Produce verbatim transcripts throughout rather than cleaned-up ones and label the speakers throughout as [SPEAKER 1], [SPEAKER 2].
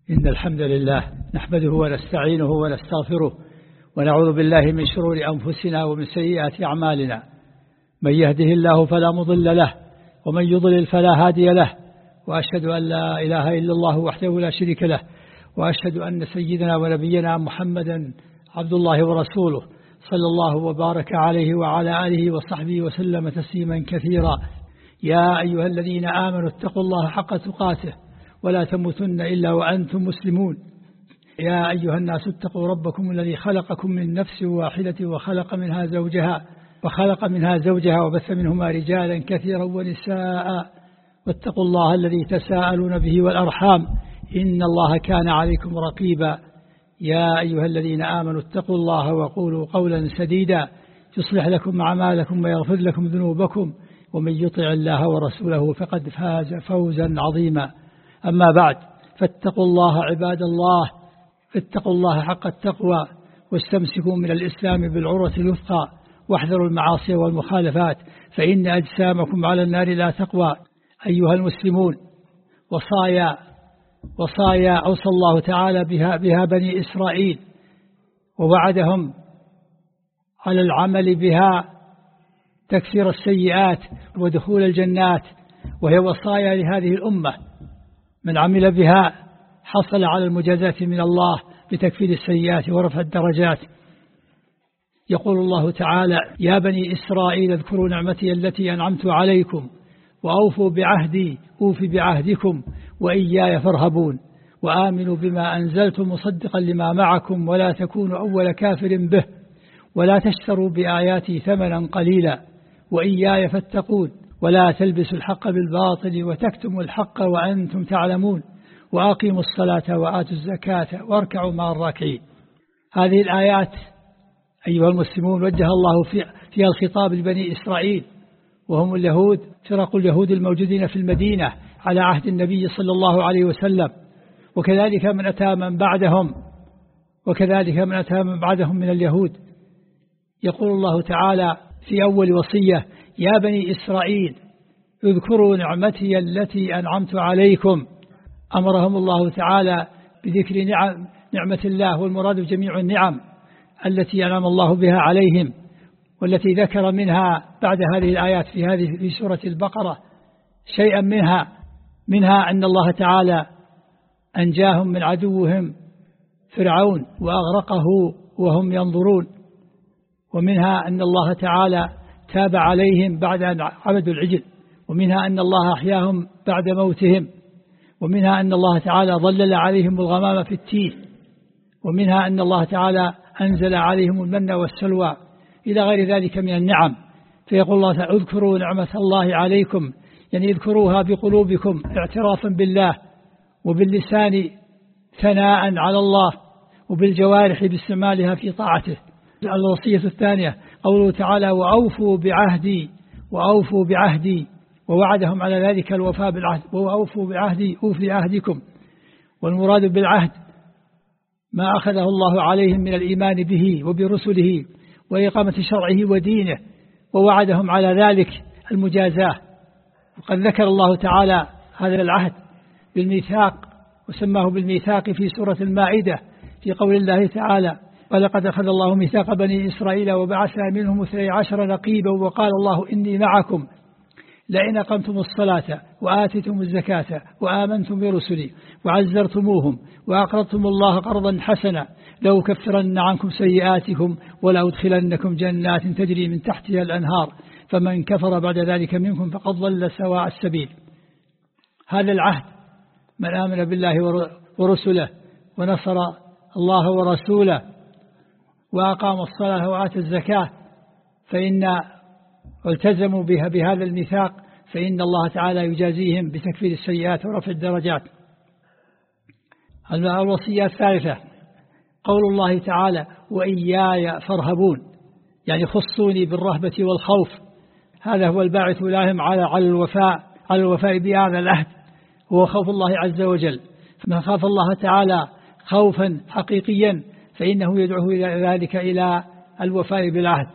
[SPEAKER 1] إن الحمد لله نحمده ونستعينه ونستغفره ونعوذ بالله من شرور أنفسنا ومن سيئات أعمالنا. من يهده الله فلا مضل له ومن يضلل فلا هادي له، وأشهد أن لا إله إلا الله وحده لا شريك له، وأشهد أن سيدنا ونبينا محمدا عبد الله ورسوله صلى الله وبارك عليه وعلى آله وصحبه وسلم تسليما كثيرا. يا أيها الذين آمنوا اتقوا الله حق تقاته ولا تموتن إلا وأنتم مسلمون. يا أيها الناس اتقوا ربكم الذي خلقكم من نفس واحدة وخلق منها زوجها وخلق منها زوجها وبث منهما رجالا كثيرا ونساء، واتقوا الله الذي تساءلون به والأرحام إن الله كان عليكم رقيبا. يا أيها الذين آمنوا اتقوا الله وقولوا قولا سديدا يصلح لكم أعمالكم ويغفر لكم ذنوبكم، ومن يطع الله ورسوله فقد فاز فوزا عظيما. أما بعد، فاتقوا الله عباد الله، فاتقوا الله حق التقوى واستمسكوا من الإسلام بالعروة الوثقى، واحذروا المعاصي والمخالفات فإن أجسامكم على النار لا تقوى. أيها المسلمون، وصايا وصايا أوصى الله تعالى بها, بها بني إسرائيل ووعدهم على العمل بها تكفير السيئات ودخول الجنات، وهي وصايا لهذه الأمة. من عمل بها حصل على المجازات من الله بتكفير السيئات ورفع الدرجات. يقول الله تعالى: يا بني إسرائيل اذكروا نعمتي التي أنعمت عليكم وأوفوا بعهدي أوف بعهدكم وإياي فارهبون، وآمنوا بما أنزلت مصدقا لما معكم ولا تكونوا أول كافر به، ولا تشتروا بآياتي ثمنا قليلا وإياي فاتقون، ولا تلبسوا الحق بالباطل وتكتموا الحق وأنتم تعلمون، وأقيموا الصلاة وآتوا الزكاة واركعوا مع الراكعين. هذه الآيات أيها المسلمون وجه الله فيها الخطاب لبني إسرائيل، وهم اليهود، فرق اليهود الموجودين في المدينة على عهد النبي صلى الله عليه وسلم، وكذلك من أتى من بعدهم وكذلك من أتى من بعدهم من اليهود. يقول الله تعالى في أول وصية: يا بني إسرائيل اذكروا نعمتي التي أنعمت عليكم. أمرهم الله تعالى بذكر نعم نعمة الله، والمراد جميع النعم التي أنعم الله بها عليهم، والتي ذكر منها بعد هذه الآيات في هذه في سورة البقرة شيئا منها منها أن الله تعالى أنجاهم من عدوهم فرعون وأغرقه وهم ينظرون، ومنها أن الله تعالى تاب عليهم بعد أن عبدوا العجل، ومنها أن الله أحياهم بعد موتهم، ومنها أن الله تعالى ظلل عليهم الغمام في التيه، ومنها أن الله تعالى أنزل عليهم المن والسلوى إلى غير ذلك من النعم. فيقول الله تعالى: اذكروا نعمة الله عليكم، يعني اذكروها بقلوبكم اعترافا بالله، وباللسان ثناء على الله، وبالجوارح باستعمالها في طاعته. الوصية الثانية قوله تعالى: وأوفوا بعهدي وأوفوا بعهدي، ووعدهم على ذلك الوفاء بالعهد، وأوفوا بعهدي أوف بعهدكم. والمراد بالعهد ما أخذه الله عليهم من الإيمان به وبرسله وإقامة شرعه ودينه، ووعدهم على ذلك المجازاة. وقد ذكر الله تعالى هذا العهد بالميثاق، وسماه بالميثاق في سورة المائدة في قول الله تعالى: ولقد أخذ الله ميثاق بني إسرائيل وبعثنا منهم اثني عشر نقيبا وقال الله إني معكم لئن أقمتم الصلاة وآتيتم الزكاة وآمنتم برسلي وعزرتموهم وأقرضتم الله قرضا حسنا لأكفرن عنكم سيئاتكم ولأدخلنكم جنات تجري من تحتها الأنهار فمن كفر بعد ذلك منكم فقد ضل سواء السبيل. هذا العهد من آمن بالله ورسله ونصر الله ورسوله وأقام الصلاة وآتى الزكاة فإن والتزموا بها بهذا الميثاق فإن الله تعالى يجازيهم بتكفير السيئات ورفع الدرجات. الوصية الثالثة قول الله تعالى: وإياي فارهبون، يعني خصوني بالرهبة والخوف. هذا هو الباعث لهم على على الوفاء على الوفاء بهذا العهد، هو خوف الله عز وجل. فمن خاف الله تعالى خوفا حقيقيا فإنه يدعوه إلى ذلك إلى الوفاء بالعهد.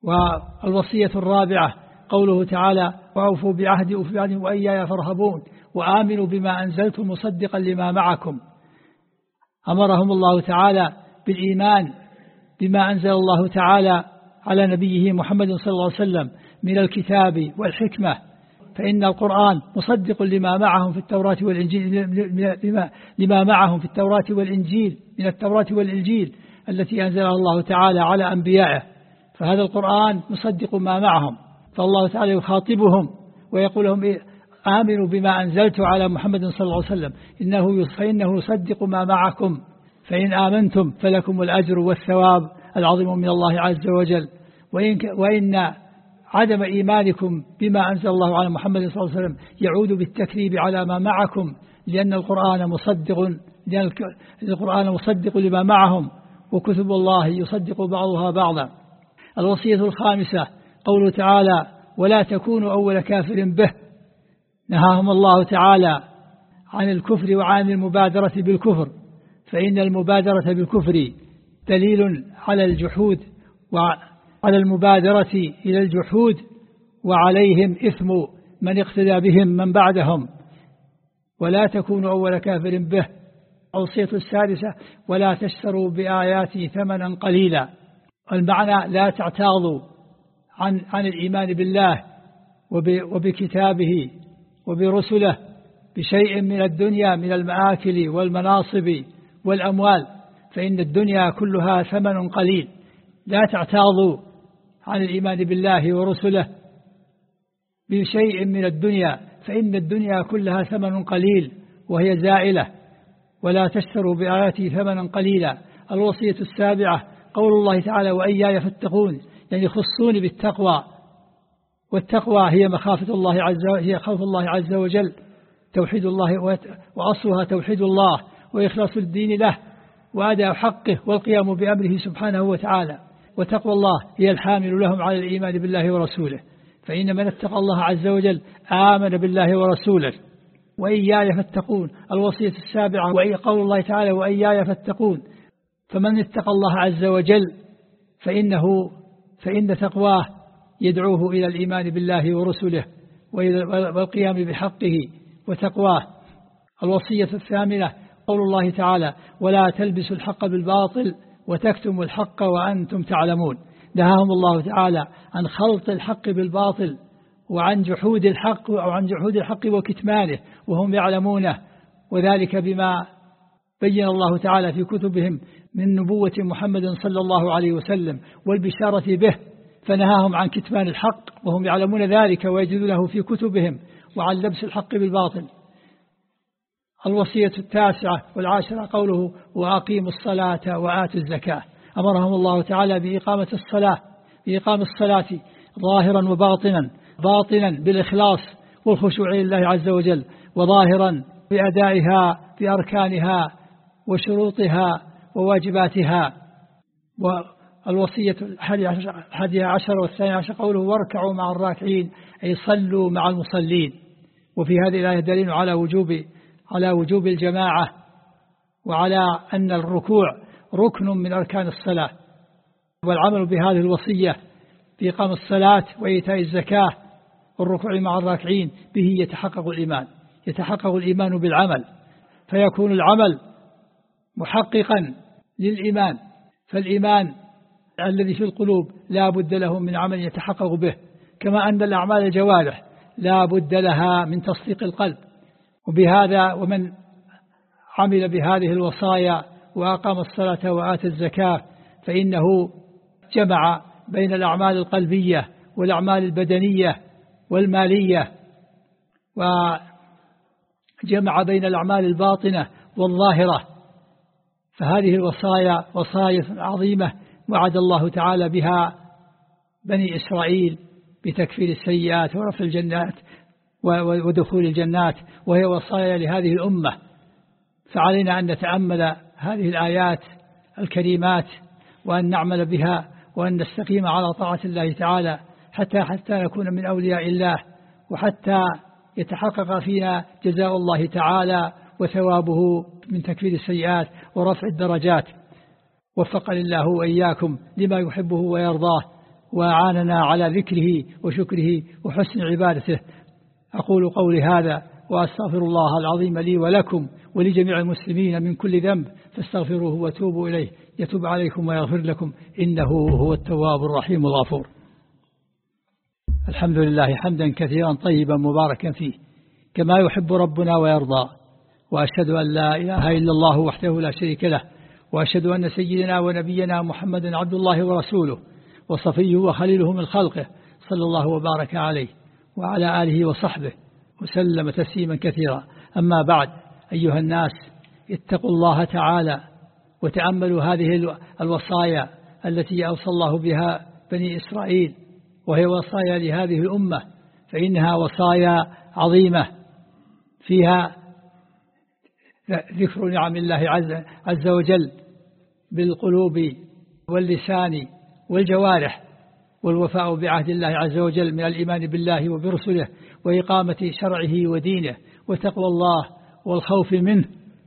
[SPEAKER 1] والوصية الرابعة قوله تعالى: وأوفوا بعهدي أوف بعهدي وإياي فارهبون، وآمنوا بما أنزلت مصدقا لما معكم. أمرهم الله تعالى بالإيمان بما أنزل الله تعالى على نبيه محمد صلى الله عليه وسلم من الكتاب والحكمة، فإن القرآن مصدق لما معهم في التوراة والإنجيل لما, لما معهم في التوراة والإنجيل من التوراة والإنجيل التي أنزلها الله تعالى على أنبيائه، فهذا القرآن مصدق ما معهم. فالله تعالى يخاطبهم ويقول لهم آمنوا بما أنزلت على محمد صلى الله عليه وسلم إنه فإنه يصدق ما معكم، فإن آمنتم فلكم الأجر والثواب العظيم من الله عز وجل. وإن, وإن عدم إيمانكم بما أنزل الله على محمد صلى الله عليه وسلم يعود بالتكذيب على ما معكم، لأن القرآن مصدق لأن القرآن مصدق لما معهم، وكتب الله يصدق بعضها بعضا. الوصية الخامسة قوله تعالى ولا تكونوا أول كافر به. نهاهم الله تعالى عن الكفر وعن المبادرة بالكفر، فإن المبادرة بالكفر دليل على الجحود وعلى المبادرة إلى الجحود، وعليهم إثم من اقتدى بهم من بعدهم. ولا تكونوا أول كافر به. الوصية السادسة ولا تشتروا بآياتي ثمنا قليلا. المعنى لا تعتاضوا عن عن الإيمان بالله وبكتابه وبرسله بشيء من الدنيا من المآكل والمناصب والأموال، فإن الدنيا كلها ثمن قليل. لا تعتاضوا عن الإيمان بالله ورسله بشيء من الدنيا، فإن الدنيا كلها ثمن قليل وهي زائلة. ولا تشتروا بآياتي ثمنا قليلا. الوصية السابعة قول الله تعالى وإياي فاتقون، يعني خصوني بالتقوى، والتقوى هي مخافة الله عز وجل، هي خوف الله عز وجل، توحيد الله وأصلها توحيد الله وإخلاص الدين له وأداء حقه والقيام بأمره سبحانه وتعالى. وتقوى الله هي الحامل لهم على الإيمان بالله ورسوله، فإن من اتقى الله عز وجل آمن بالله ورسوله. وإياي فاتقون الوصية السابعة وإي قول الله تعالى وإياي فاتقون، فمن اتقى الله عز وجل فإنه فإن تقواه يدعوه إلى الإيمان بالله ورسله والقيام بحقه وتقواه. الوصية الثامنة قول الله تعالى ولا تلبسوا الحق بالباطل وتكتموا الحق وأنتم تعلمون. نهاهم الله تعالى عن خلط الحق بالباطل وعن جحود الحق أو عن جحود الحق وكتمانه وهم يعلمونه، وذلك بما بين الله تعالى في كتبهم من نبوة محمد صلى الله عليه وسلم والبشارة به، فنهاهم عن كتمان الحق وهم يعلمون ذلك ويجدونه في كتبهم، وعن لبس الحق بالباطل. الوصية التاسعة والعاشرة قوله وأقيموا الصلاة وآتوا الزكاة. أمرهم الله تعالى بإقامة الصلاة بإقام الصلاة ظاهرا وباطنا، باطنا بالإخلاص والخشوع لله عز وجل، وظاهرا بأدائها بأركانها وشروطها وواجباتها. والوصية الحادية عشر والثانية عشر قوله واركعوا مع الراكعين، أي صلوا مع المصلين. وفي هذه الآية دليل على وجوب على وجوب الجماعة، وعلى أن الركوع ركن من أركان الصلاة، والعمل بهذه الوصية في إقام الصلاة وإيتاء الزكاة والركوع مع الراكعين به يتحقق الإيمان يتحقق الإيمان بالعمل، فيكون العمل محققا للإيمان. فالإيمان الذي في القلوب لا بد له من عمل يتحقق به، كما أن الأعمال الجوارح لا بد لها من تصديق القلب. وبهذا ومن عمل بهذه الوصايا وأقام الصلاة وآتى الزكاة فإنه جمع بين الأعمال القلبية والأعمال البدنية والمالية، وجمع بين الأعمال الباطنة والظاهرة. فهذه الوصايا وصايا عظيمة وعد الله تعالى بها بني إسرائيل بتكفير السيئات ورفع الجنات ودخول الجنات، وهي وصايا لهذه الأمة. فعلينا أن نتأمل هذه الآيات الكريمات وأن نعمل بها وأن نستقيم على طاعة الله تعالى حتى حتى نكون من أولياء الله، وحتى يتحقق فينا جزاء الله تعالى وثوابه من تكفير السيئات ورفع الدرجات. وفقني الله وإياكم لما يحبه ويرضاه، وأعاننا على ذكره وشكره وحسن عبادته. أقول قولي هذا وأستغفر الله العظيم لي ولكم ولجميع المسلمين من كل ذنب فاستغفروه وتوبوا إليه يتوب عليكم ويغفر لكم إنه هو التواب الرحيم الغفور. الحمد لله حمدا كثيرا طيبا مباركا فيه كما يحب ربنا ويرضى، وأشهد أن لا إله إلا الله وحده لا شريك له، وأشهد أن سيدنا ونبينا محمد عبد الله ورسوله وصفيه وخليله من خلقه صلى الله وبارك عليه وعلى آله وصحبه وسلم تسليما كثيرا. أما بعد، أيها الناس اتقوا الله تعالى وتأملوا هذه الوصايا التي أوصى الله بها بني إسرائيل، وهي وصايا لهذه الأمة، فإنها وصايا عظيمة فيها ذكر نعم الله عز وجل بالقلوب واللسان والجوارح، والوفاء بعهد الله عز وجل من الإيمان بالله وبرسله وإقامة شرعه ودينه وتقوى الله والخوف منه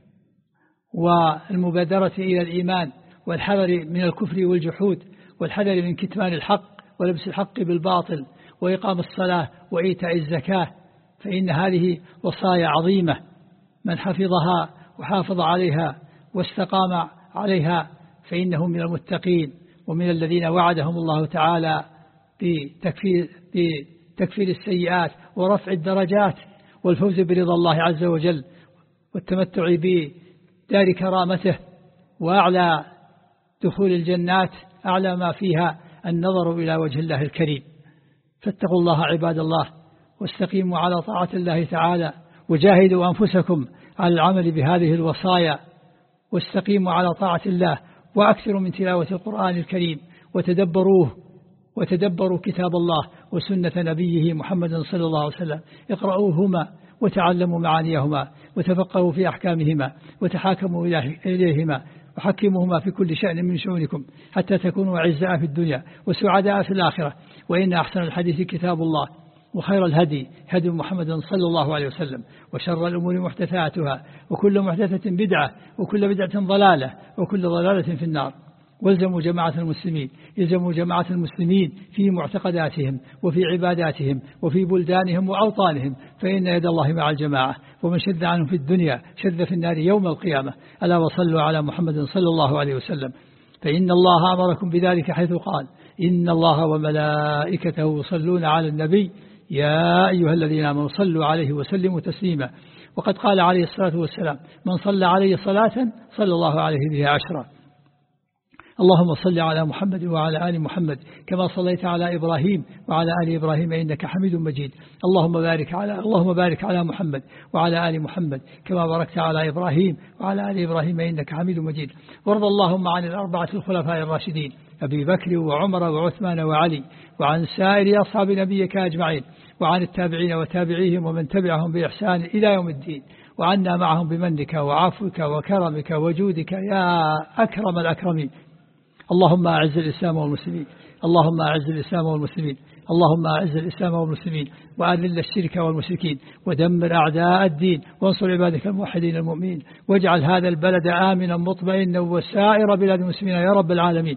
[SPEAKER 1] والمبادرة إلى الإيمان والحذر من الكفر والجحود والحذر من كتمان الحق ولبس الحق بالباطل وإقام الصلاة وإيتاء الزكاة، فإن هذه وصايا عظيمة من حفظها وحافظ عليها واستقام عليها فإنه من المتقين ومن الذين وعدهم الله تعالى بتكفير, بتكفير السيئات ورفع الدرجات والفوز برضا الله عز وجل والتمتع بدار كرامته وأعلى دخول الجنات، أعلى ما فيها النظر إلى وجه الله الكريم. فاتقوا الله عباد الله واستقيموا على طاعة الله تعالى وجاهدوا أنفسكم على العمل بهذه الوصايا واستقيموا على طاعة الله، وأكثروا من تلاوة القرآن الكريم وتدبروه وتدبروا كتاب الله وسنة نبيه محمد صلى الله عليه وسلم، اقرأوهما وتعلموا معانيهما وتفقهوا في أحكامهما وتحاكموا إليهما وحكموهما في كل شأن من شؤونكم حتى تكونوا أعزاء في الدنيا وسعداء في الآخرة. وإن أحسن الحديث كتاب الله وخير الهدي هدي محمد صلى الله عليه وسلم وشر الأمور محدثاتها وكل محدثة بدعة وكل بدعة ضلالة وكل ضلالة في النار. والزموا جماعة المسلمين يلزموا جماعة المسلمين في معتقداتهم وفي عباداتهم وفي بلدانهم وأوطانهم، فإن يد الله مع الجماعة، ومن شد عنهم في الدنيا شد في النار يوم القيامة. ألا وصلوا على محمد صلى الله عليه وسلم، فإن الله أمركم بذلك حيث قال إن الله وملائكته يصلون على النبي يا أيها الذين آمنوا صلوا عليه وسلموا تسليما. وقد قال عليه الصلاة والسلام من صلى عليه صلاة صلى الله عليه بها عشرا. اللهم صل على محمد وعلى آل محمد كما صليت على إبراهيم وعلى آل إبراهيم إنك حميد مجيد. اللهم بارك على اللهم بارك على محمد وعلى آل محمد كما باركت على إبراهيم وعلى آل إبراهيم إنك حميد مجيد. وارض اللهم عن الأربعة الخلفاء الراشدين أبي بكر وعمر وعثمان وعلي، وعن سائر أصحاب نبيك أجمعين، وعن التابعين وتابعيهم ومن تبعهم بإحسان إلى يوم الدين، وعنا معهم بمنك وعفوك وكرمك وجودك يا أكرم الأكرمين. اللهم أعز الإسلام والمسلمين اللهم أعز الإسلام والمسلمين اللهم أعز الإسلام والمسلمين وأذل الشرك والمشركين ودمر أعداء الدين وانصر عبادك الموحدين المؤمنين، واجعل هذا البلد آمنا مطمئنا وسائر بلاد المسلمين يا رب العالمين.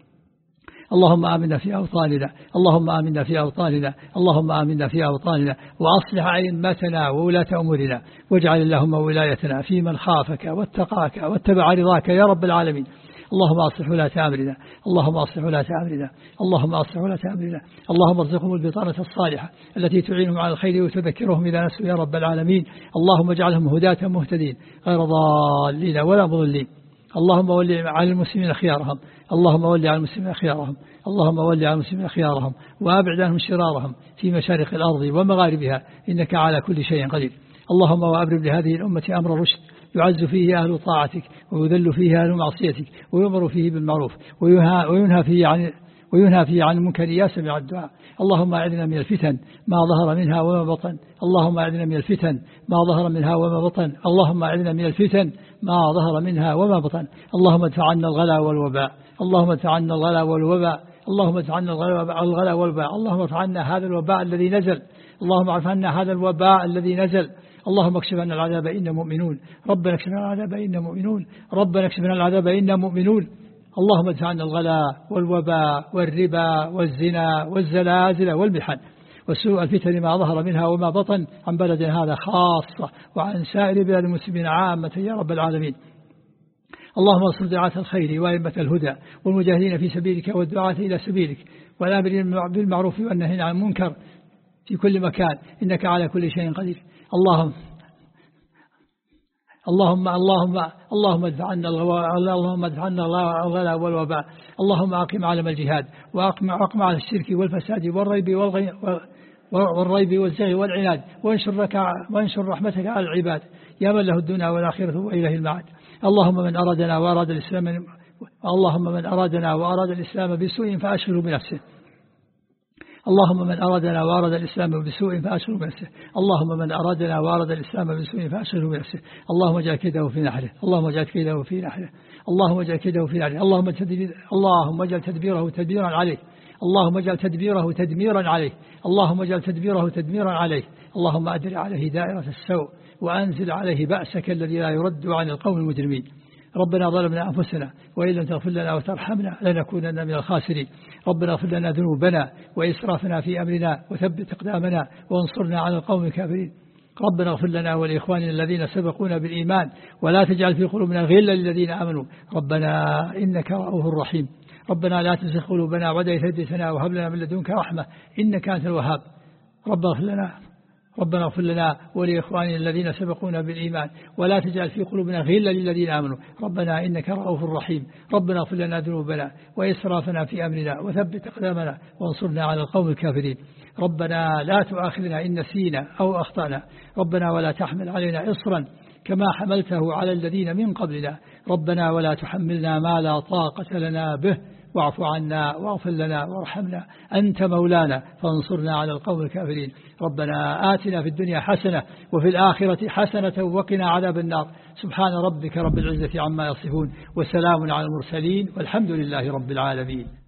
[SPEAKER 1] اللهم آمنا في أوطاننا اللهم آمنا في أوطاننا اللهم آمنا في أوطاننا وأصلح أئمتنا وولاة أمورنا، واجعل اللهم ولايتنا في من خافك واتقاك واتبع رضاك يا رب العالمين. اللهم أصلح ولاة أمرنا اللهم أصلح ولاة أمرنا اللهم أصلح ولاة أمرنا اللهم ارزقهم البطانة الصالحة التي تعينهم على الخير وتذكرهم إذا نسوا يا رب العالمين. اللهم اجعلهم هداة مهتدين غير ضالين ولا مضلين. اللهم ولي على المسلمين خيارهم اللهم ولي على المسلمين خيارهم اللهم ولي على المسلمين خيارهم وأبعد عنهم شرارهم في مشارق الأرض ومغاربها إنك على كل شيء قدير. اللهم وأبرم لهذه الأمة أمر رشد يعز فيه أهل طاعتك ويذل فيه أهل معصيتك ويؤمر فيه بالمعروف وينهى فيه عن وينهى فيه عن المنكر يا سميع الدعاء. اللهم أعذنا من الفتن ما ظهر منها وما بطن اللهم أعذنا من الفتن ما ظهر منها وما بطن اللهم أعذنا من الفتن ما ظهر منها وما بطن. اللهم ادفع عنا الغلا والوباء اللهم ادفع عنا الغلا والوباء اللهم ادفع عنا الغلا والوباء اللهم ادفع عنا هذا الوباء الذي نزل اللهم ادفع عنا هذا الوباء الذي نزل. اللهم اكشف عنا العذاب إنا مؤمنون ربنا اكشف عنا العذاب إنا مؤمنون ربنا اكشف عنا العذاب إنا مؤمنون. اللهم ادفع عنا الغلا والوباء والربا والزنا والزلازل والمحن وسوء الفتن ما ظهر منها وما بطن عن بلدنا هذا خاصة وعن سائر بلاد المسلمين عامة يا رب العالمين. اللهم انصر دعاة الخير وأئمة الهدى والمجاهدين في سبيلك والدعاة إلى سبيلك والآمرين بالمعروف والنهي عن المنكر في كل مكان إنك على كل شيء قدير. اللهم اللهم اللهم اللهم ادفع عنا اللهم ادفع عنا الغلا والوباء. اللهم أقم علم الجهاد وأقم أقم على الشرك والفساد والريب والغي والريب والزغي والعناد وانشر وانشر رحمتك على العباد يا من له الدنيا والآخرة وإليه المعاد. اللهم من أرادنا وأراد الإسلام اللهم من أرادنا وأراد الإسلام بسوء فأشغله بنفسه. اللهم من أرادنا وأراد الإسلام بسوء فأشغله بنفسه. اللهم من أرادنا وأراد الإسلام بسوء فأشغله بنفسه. اللهم اجعل كيده في نحره. اللهم اجعل كيده في نحره. اللهم اجعل كيده في نحره. اللهم اللهم اجعل تدبيره تدبيرا عليه. اللهم اجعل تدبيره تدميرا عليه. اللهم اجعل تدبيره تدميرا عليه. اللهم أدر عليه دائرة السوء وأنزل عليه بأسك الذي لا يرد عن القوم المجرمين. ربنا ظلمنا أنفسنا وإن لم تغفر لنا وترحمنا لنكونن من الخاسرين. ربنا اغفر لنا ذنوبنا وإسرافنا في أمرنا وثبت أقدامنا وانصرنا على القوم الكافرين. ربنا اغفر لنا ولإخواننا الذين سبقونا بالإيمان ولا تجعل في قلوبنا غلا للذين آمنوا ربنا إنك رؤوف رحيم. ربنا لا تزغ قلوبنا بعد إذ هديتنا وهب لنا من لدنك رحمة إنك أنت الوهاب. ربنا اغفر لنا ربنا اغفر لنا ولإخواننا الذين سبقونا بالإيمان ولا تجعل في قلوبنا غلا للذين آمنوا ربنا إنك رؤوف رحيم. ربنا اغفر لنا ذنوبنا وإسرافنا في أمرنا وثبت أقدامنا وانصرنا على القوم الكافرين. ربنا لا تؤاخذنا إن نسينا أو أخطأنا ربنا ولا تحمل علينا إصرا كما حملته على الذين من قبلنا ربنا ولا تحملنا ما لا طاقة لنا به واعف عنا واغفر لنا وارحمنا أنت مولانا فانصرنا على القوم الكافرين. ربنا آتنا في الدنيا حسنة وفي الآخرة حسنة وقنا عذاب النار. سبحان ربك رب العزة عما يصفون وسلام على المرسلين والحمد لله رب العالمين.